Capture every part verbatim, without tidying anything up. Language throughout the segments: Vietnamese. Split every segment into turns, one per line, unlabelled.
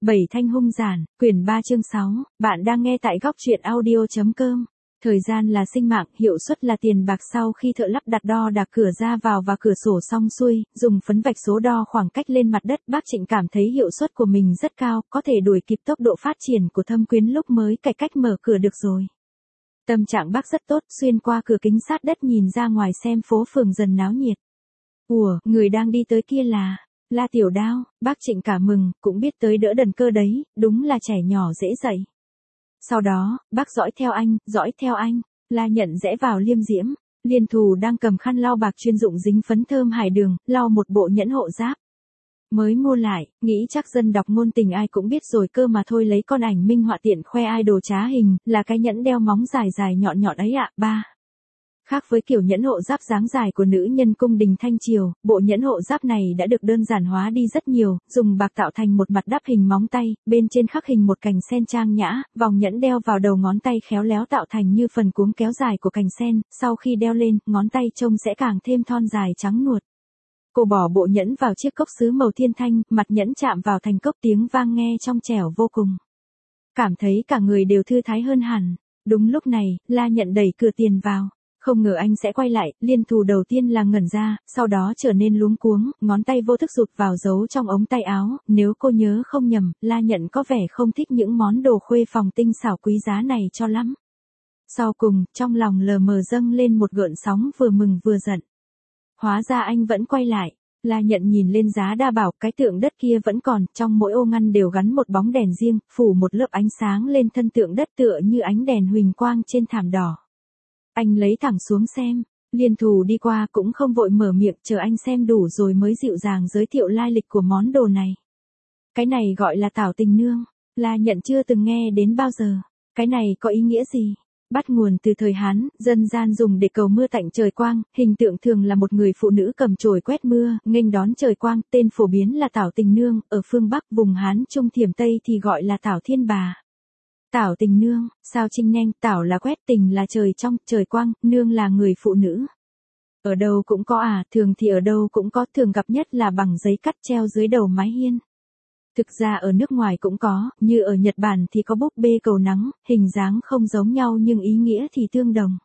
Bảy thanh hung giản, quyển ba chương sáu, bạn đang nghe tại góc truyện audio.com. Thời gian là sinh mạng, hiệu suất là tiền bạc. Sau khi thợ lắp đặt đo đạc cửa ra vào và cửa sổ xong xuôi, dùng phấn vạch số đo khoảng cách lên mặt đất, bác Trịnh cảm thấy hiệu suất của mình rất cao, có thể đuổi kịp tốc độ phát triển của Thâm Quyến lúc mới cải cách mở cửa được rồi. Tâm trạng bác rất tốt, xuyên qua cửa kính sát đất nhìn ra ngoài xem phố phường dần náo nhiệt. Ủa, người đang đi tới kia là... La Tiểu Đao. Bác Trịnh cả mừng, cũng biết tới đỡ đần cơ đấy, đúng là trẻ nhỏ dễ dạy. Sau đó, bác dõi theo anh, dõi theo anh, La Nhận rẽ vào liêm diễm. Liên Thù đang cầm khăn lau bạc chuyên dụng dính phấn thơm hải đường, lau một bộ nhẫn hộ giáp. Mới mua lại, nghĩ chắc dân đọc ngôn tình ai cũng biết rồi cơ mà thôi, lấy con ảnh minh họa tiện khoe idol trá hình, là cái nhẫn đeo móng dài dài nhọn nhọn ấy ạ. Ba. Khác với kiểu nhẫn hộ giáp dáng dài của nữ nhân cung đình Thanh Triều, bộ nhẫn hộ giáp này đã được đơn giản hóa đi rất nhiều, dùng bạc tạo thành một mặt đắp hình móng tay, bên trên khắc hình một cành sen trang nhã, vòng nhẫn đeo vào đầu ngón tay khéo léo tạo thành như phần cuống kéo dài của cành sen, sau khi đeo lên, ngón tay trông sẽ càng thêm thon dài trắng nuột. Cô bỏ bộ nhẫn vào chiếc cốc sứ màu thiên thanh, mặt nhẫn chạm vào thành cốc tiếng vang nghe trong trẻo vô cùng. Cảm thấy cả người đều thư thái hơn hẳn. Đúng lúc này, La Nhận đẩy cửa tiền vào. Không ngờ anh sẽ quay lại, Liên Thù đầu tiên là ngẩn ra, sau đó trở nên luống cuống, ngón tay vô thức rụt vào giấu trong ống tay áo, nếu cô nhớ không nhầm, La Nhận có vẻ không thích những món đồ khuê phòng tinh xảo quý giá này cho lắm. Sau cùng, trong lòng lờ mờ dâng lên một gợn sóng vừa mừng vừa giận. Hóa ra anh vẫn quay lại. La Nhận nhìn lên giá đa bảo, cái tượng đất kia vẫn còn, trong mỗi ô ngăn đều gắn một bóng đèn riêng, phủ một lớp ánh sáng lên thân tượng đất tựa như ánh đèn huỳnh quang trên thảm đỏ. Anh lấy thẳng xuống xem, Liên Thù đi qua cũng không vội mở miệng, chờ anh xem đủ rồi mới dịu dàng giới thiệu lai lịch của món đồ này. Cái này gọi là Tảo Tình Nương, La Nhận chưa từng nghe đến bao giờ. Cái này có ý nghĩa gì? Bắt nguồn từ thời Hán, dân gian dùng để cầu mưa tạnh trời quang, hình tượng thường là một người phụ nữ cầm chổi quét mưa, nghênh đón trời quang, tên phổ biến là Tảo Tình Nương, ở phương Bắc vùng Hán Trung Thiểm Tây thì gọi là Tảo Thiên Bà. Tảo Tình Nương, sao Trinh Neng, Tảo là quét, tình là trời trong, trời quang, nương là người phụ nữ. Ở đâu cũng có à, thường thì ở đâu cũng có, thường gặp nhất là bằng giấy cắt treo dưới đầu mái hiên. Thực ra ở nước ngoài cũng có, như ở Nhật Bản thì có búp bê cầu nắng, hình dáng không giống nhau nhưng ý nghĩa thì tương đồng.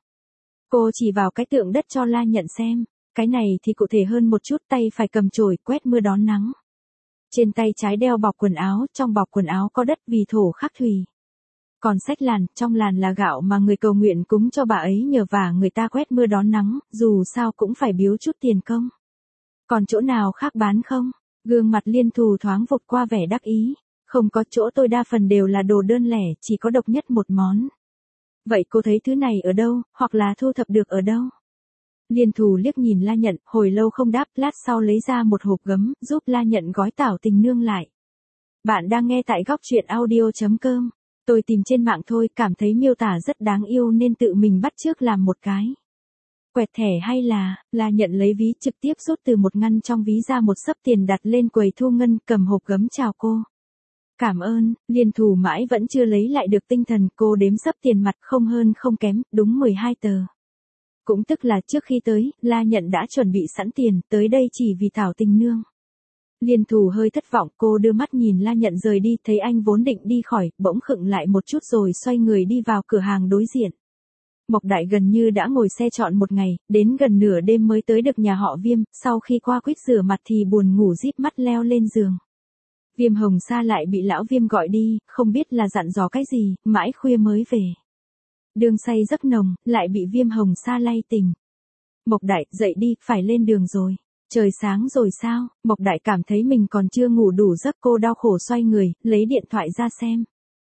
Cô chỉ vào cái tượng đất cho La Nhận xem, cái này thì cụ thể hơn một chút, tay phải cầm chổi quét mưa đón nắng. Trên tay trái đeo bọc quần áo, trong bọc quần áo có đất vì thổ khắc thủy. Còn sách làn, trong làn là gạo mà người cầu nguyện cúng cho bà ấy nhờ vả người ta quét mưa đón nắng, dù sao cũng phải biếu chút tiền công. Còn chỗ nào khác bán không? Gương mặt Liên Thù thoáng vụt qua vẻ đắc ý. Không có, chỗ tôi đa phần đều là đồ đơn lẻ, chỉ có độc nhất một món. Vậy cô thấy thứ này ở đâu, hoặc là thu thập được ở đâu? Liên Thù liếc nhìn La Nhận, hồi lâu không đáp, lát sau lấy ra một hộp gấm, giúp La Nhận gói Tảo Tình Nương lại. Bạn đang nghe tại góc truyện audio.com. Tôi tìm trên mạng thôi, cảm thấy miêu tả rất đáng yêu nên tự mình bắt chước làm một cái. Quẹt thẻ hay là, La Nhận lấy ví, trực tiếp rút từ một ngăn trong ví ra một xấp tiền đặt lên quầy thu ngân, cầm hộp gấm chào cô. Cảm ơn. Liên Thù mãi vẫn chưa lấy lại được tinh thần, cô đếm xấp tiền mặt không hơn không kém, đúng mười hai tờ. Cũng tức là trước khi tới, La Nhận đã chuẩn bị sẵn tiền, tới đây chỉ vì Tảo Tình Nương. Liên Thù hơi thất vọng, cô đưa mắt nhìn La Nhận rời đi, thấy anh vốn định đi khỏi, bỗng khựng lại một chút rồi xoay người đi vào cửa hàng đối diện. Mộc Đại gần như đã ngồi xe trọn một ngày, đến gần nửa đêm mới tới được nhà họ Viêm, sau khi qua quýt rửa mặt thì buồn ngủ díp mắt leo lên giường. Viêm Hồng Sa lại bị lão Viêm gọi đi, không biết là dặn dò cái gì, mãi khuya mới về. Đường say giấc nồng, lại bị Viêm Hồng Sa lay tỉnh. Mộc Đại, dậy đi, phải lên đường rồi. Trời sáng rồi sao? Mộc Đại cảm thấy mình còn chưa ngủ đủ giấc, cô đau khổ xoay người, lấy điện thoại ra xem.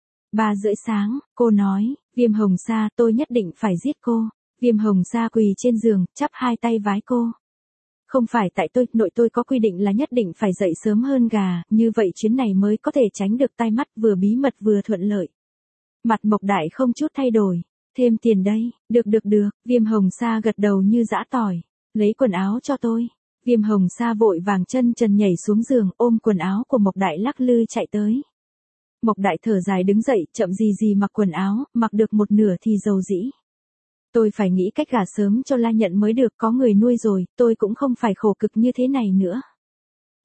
Ba rưỡi sáng, cô nói, Viêm Hồng Sa, tôi nhất định phải giết cô. Viêm Hồng Sa quỳ trên giường, chắp hai tay vái cô. Không phải tại tôi, nội tôi có quy định là nhất định phải dậy sớm hơn gà, như vậy chuyến này mới có thể tránh được tai mắt, vừa bí mật vừa thuận lợi. Mặt Mộc Đại không chút thay đổi. Thêm tiền đây, được được được, Viêm Hồng Sa gật đầu như giã tỏi. Lấy quần áo cho tôi. Viêm Hồng Sa vội vàng chân trần nhảy xuống giường, ôm quần áo của Mộc Đại lắc lư chạy tới. Mộc Đại thở dài đứng dậy, chậm gì gì mặc quần áo, mặc được một nửa thì dầu dĩ. Tôi phải nghĩ cách gả sớm cho La Nhận mới được, có người nuôi rồi, tôi cũng không phải khổ cực như thế này nữa.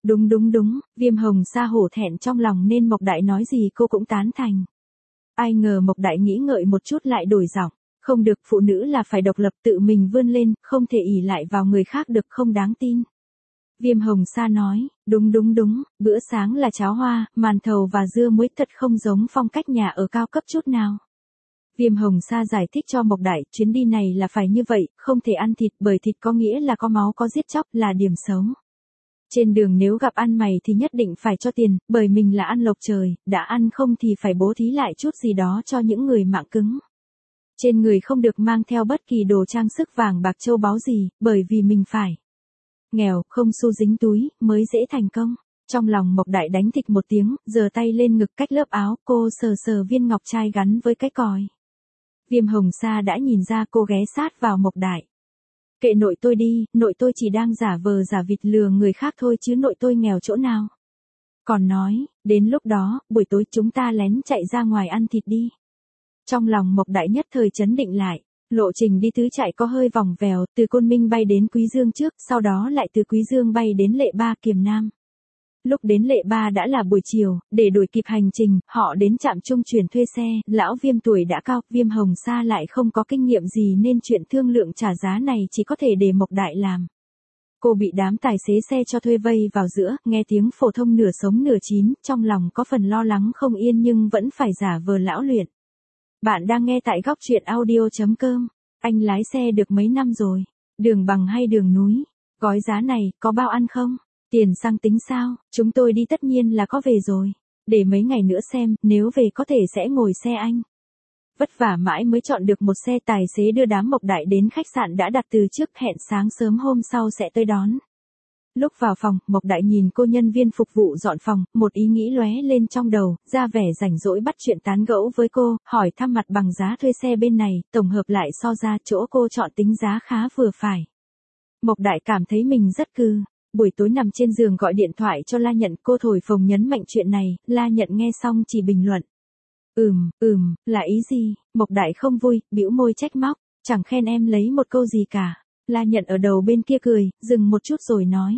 Đúng đúng đúng, Viêm Hồng Sa hổ thẹn trong lòng nên Mộc Đại nói gì cô cũng tán thành. Ai ngờ Mộc Đại nghĩ ngợi một chút lại đổi giọng, không được, phụ nữ là phải độc lập tự mình vươn lên, không thể ỷ lại vào người khác được, không đáng tin. Viêm Hồng Sa nói, đúng đúng đúng, bữa sáng là cháo hoa, màn thầu và dưa muối, thật không giống phong cách nhà ở cao cấp chút nào. Viêm Hồng Sa giải thích cho Mộc Đại, chuyến đi này là phải như vậy, không thể ăn thịt bởi thịt có nghĩa là có máu có giết chóc, là điểm xấu. Trên đường nếu gặp ăn mày thì nhất định phải cho tiền, bởi mình là ăn lộc trời, đã ăn không thì phải bố thí lại chút gì đó cho những người mạng cứng. Trên người không được mang theo bất kỳ đồ trang sức vàng bạc châu báu gì, bởi vì mình phải nghèo, không xu dính túi, mới dễ thành công. Trong lòng Mộc Đại đánh thịch một tiếng, giơ tay lên ngực cách lớp áo, cô sờ sờ viên ngọc trai gắn với cái còi. Viêm Hồng Sa đã nhìn ra, cô ghé sát vào Mộc Đại. Kệ nội tôi đi, nội tôi chỉ đang giả vờ giả vịt lừa người khác thôi chứ nội tôi nghèo chỗ nào. Còn nói, đến lúc đó, buổi tối chúng ta lén chạy ra ngoài ăn thịt đi. Trong lòng Mộc Đại nhất thời chấn định lại, lộ trình đi tứ trại có hơi vòng vèo, từ Côn Minh bay đến Quý Dương trước, sau đó lại từ Quý Dương bay đến Lệ Ba Kiềm Nam. Lúc đến Lệ Ba đã là buổi chiều, để đuổi kịp hành trình, họ đến trạm trung chuyển thuê xe, lão Viêm tuổi đã cao, Viêm Hồng Sa lại không có kinh nghiệm gì nên chuyện thương lượng trả giá này chỉ có thể để Mộc Đại làm. Cô bị đám tài xế xe cho thuê vây vào giữa, nghe tiếng phổ thông nửa sống nửa chín, trong lòng có phần lo lắng không yên nhưng vẫn phải giả vờ lão luyện. Bạn đang nghe tại góc truyện audio chấm com. Anh lái xe được mấy năm rồi? Đường bằng hay đường núi? Gói giá này, có bao ăn không? Tiền xăng tính sao? Chúng tôi đi tất nhiên là có về rồi. Để mấy ngày nữa xem, nếu về có thể sẽ ngồi xe anh. Vất vả mãi mới chọn được một xe, tài xế đưa đám Mộc Đại đến khách sạn đã đặt từ trước, hẹn sáng sớm hôm sau sẽ tới đón. Lúc vào phòng, Mộc Đại nhìn cô nhân viên phục vụ dọn phòng, một ý nghĩ lóe lên trong đầu, ra vẻ rảnh rỗi bắt chuyện tán gẫu với cô, hỏi thăm mặt bằng giá thuê xe bên này, tổng hợp lại so ra chỗ cô chọn tính giá khá vừa phải. Mộc Đại cảm thấy mình rất cừ. Buổi tối nằm trên giường gọi điện thoại cho La Nhận, cô thổi phồng nhấn mạnh chuyện này, La Nhận nghe xong chỉ bình luận. Ừm, ừm, là ý gì? Mộc Đại không vui, bĩu môi trách móc, chẳng khen em lấy một câu gì cả. La Nhận ở đầu bên kia cười, dừng một chút rồi nói.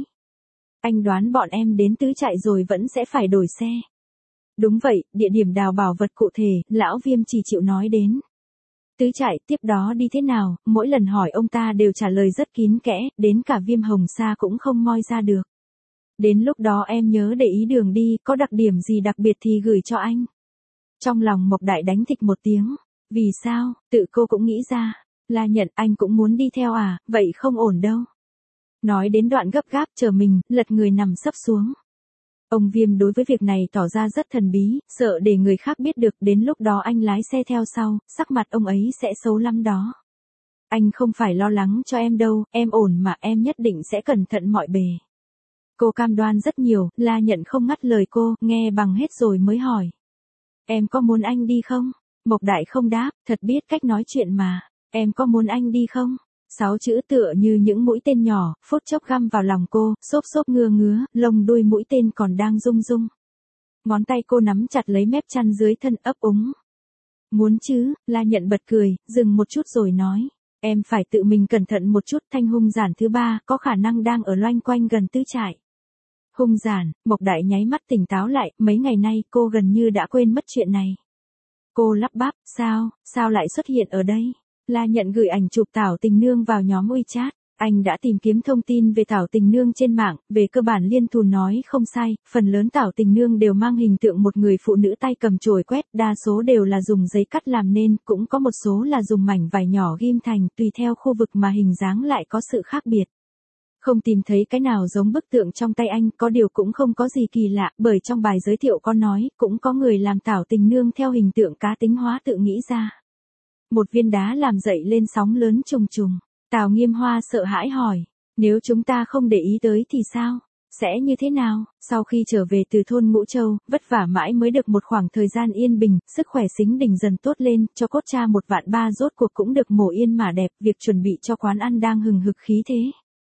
Anh đoán bọn em đến tứ trại rồi vẫn sẽ phải đổi xe. Đúng vậy, địa điểm đào bảo vật cụ thể, lão Viêm chỉ chịu nói đến. Tứ trại, tiếp đó đi thế nào, mỗi lần hỏi ông ta đều trả lời rất kín kẽ, đến cả Viêm Hồng Sa cũng không moi ra được. Đến lúc đó em nhớ để ý đường đi, có đặc điểm gì đặc biệt thì gửi cho anh. Trong lòng Mộc Đại đánh thịch một tiếng. Vì sao, tự cô cũng nghĩ ra. La Nhận, anh cũng muốn đi theo à, vậy không ổn đâu. Nói đến đoạn gấp gáp, chờ mình, lật người nằm sấp xuống. Ông Viêm đối với việc này tỏ ra rất thần bí, sợ để người khác biết được, đến lúc đó anh lái xe theo sau, sắc mặt ông ấy sẽ xấu lắm đó. Anh không phải lo lắng cho em đâu, em ổn mà, em nhất định sẽ cẩn thận mọi bề. Cô cam đoan rất nhiều, La Nhận không ngắt lời cô, nghe bằng hết rồi mới hỏi. Em có muốn anh đi không? Mộc Đại không đáp, thật biết cách nói chuyện mà. Em có muốn anh đi không? Sáu chữ tựa như những mũi tên nhỏ, phút chốc găm vào lòng cô, xốp xốp ngưa ngứa, lông đuôi mũi tên còn đang rung rung. Ngón tay cô nắm chặt lấy mép chăn dưới thân, ấp úng. Muốn chứ, La Nhận bật cười, dừng một chút rồi nói. Em phải tự mình cẩn thận một chút, Thanh hung giản thứ ba, có khả năng đang ở loanh quanh gần tứ trại. Hung giản, Mộc Đại nháy mắt tỉnh táo lại, mấy ngày nay cô gần như đã quên mất chuyện này. Cô lắp bắp, sao, sao lại xuất hiện ở đây? La Nhận gửi ảnh chụp Thảo Tình Nương vào nhóm WeChat. Anh đã tìm kiếm thông tin về Thảo Tình Nương trên mạng, về cơ bản Liên Thù nói không sai, phần lớn Thảo Tình Nương đều mang hình tượng một người phụ nữ tay cầm chổi quét, đa số đều là dùng giấy cắt làm nên, cũng có một số là dùng mảnh vải nhỏ ghim thành, tùy theo khu vực mà hình dáng lại có sự khác biệt. Không tìm thấy cái nào giống bức tượng trong tay anh, có điều cũng không có gì kỳ lạ, bởi trong bài giới thiệu có nói, cũng có người làm Thảo Tình Nương theo hình tượng cá tính hóa tự nghĩ ra. Một viên đá làm dậy lên sóng lớn trùng trùng. Tào Nghiêm Hoa sợ hãi hỏi, nếu chúng ta không để ý tới thì sao? Sẽ như thế nào? Sau khi trở về từ thôn Ngũ Châu, vất vả mãi mới được một khoảng thời gian yên bình, sức khỏe Sính Đình dần tốt lên, cho cốt cha một vạn ba rốt cuộc cũng được mổ yên mà đẹp, việc chuẩn bị cho quán ăn đang hừng hực khí thế.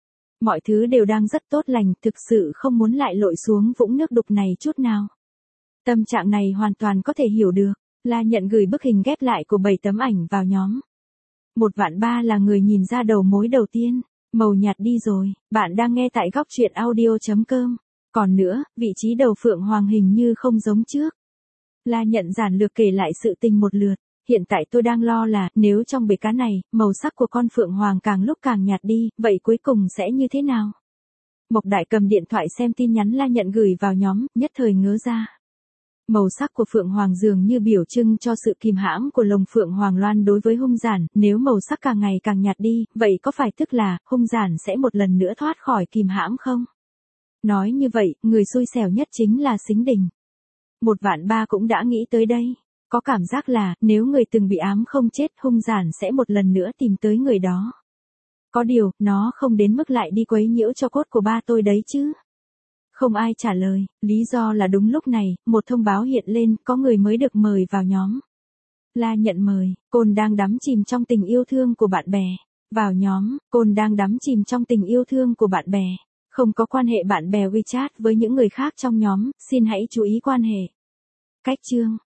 Mọi thứ đều đang rất tốt lành, thực sự không muốn lại lội xuống vũng nước đục này chút nào. Tâm trạng này hoàn toàn có thể hiểu được. La Nhận gửi bức hình ghép lại của bảy tấm ảnh vào nhóm. Một vạn ba là người nhìn ra đầu mối đầu tiên. Màu nhạt đi rồi. Bạn đang nghe tại góc truyện audio chấm com. Còn nữa, vị trí đầu Phượng Hoàng hình như không giống trước. La Nhận giản lược kể lại sự tình một lượt. Hiện tại tôi đang lo là, nếu trong bể cá này, màu sắc của con Phượng Hoàng càng lúc càng nhạt đi, vậy cuối cùng sẽ như thế nào? Mộc Đại cầm điện thoại xem tin nhắn La Nhận gửi vào nhóm, nhất thời ngớ ra. Màu sắc của Phượng Hoàng dường như biểu trưng cho sự kìm hãm của lồng Phượng Hoàng Loan đối với hung giản, nếu màu sắc càng ngày càng nhạt đi, vậy có phải tức là, hung giản sẽ một lần nữa thoát khỏi kìm hãm không? Nói như vậy, người xui xẻo nhất chính là Sính Đình. Một vạn ba cũng đã nghĩ tới đây. Có cảm giác là, nếu người từng bị ám không chết, hung giản sẽ một lần nữa tìm tới người đó. Có điều, nó không đến mức lại đi quấy nhiễu cho cốt của ba tôi đấy chứ. Không ai trả lời, lý do là đúng lúc này, một thông báo hiện lên, có người mới được mời vào nhóm. La Nhận mời, Côn đang đắm chìm trong tình yêu thương của bạn bè. Vào nhóm, Côn đang đắm chìm trong tình yêu thương của bạn bè. Không có quan hệ bạn bè WeChat với những người khác trong nhóm, xin hãy chú ý quan hệ. Cách chương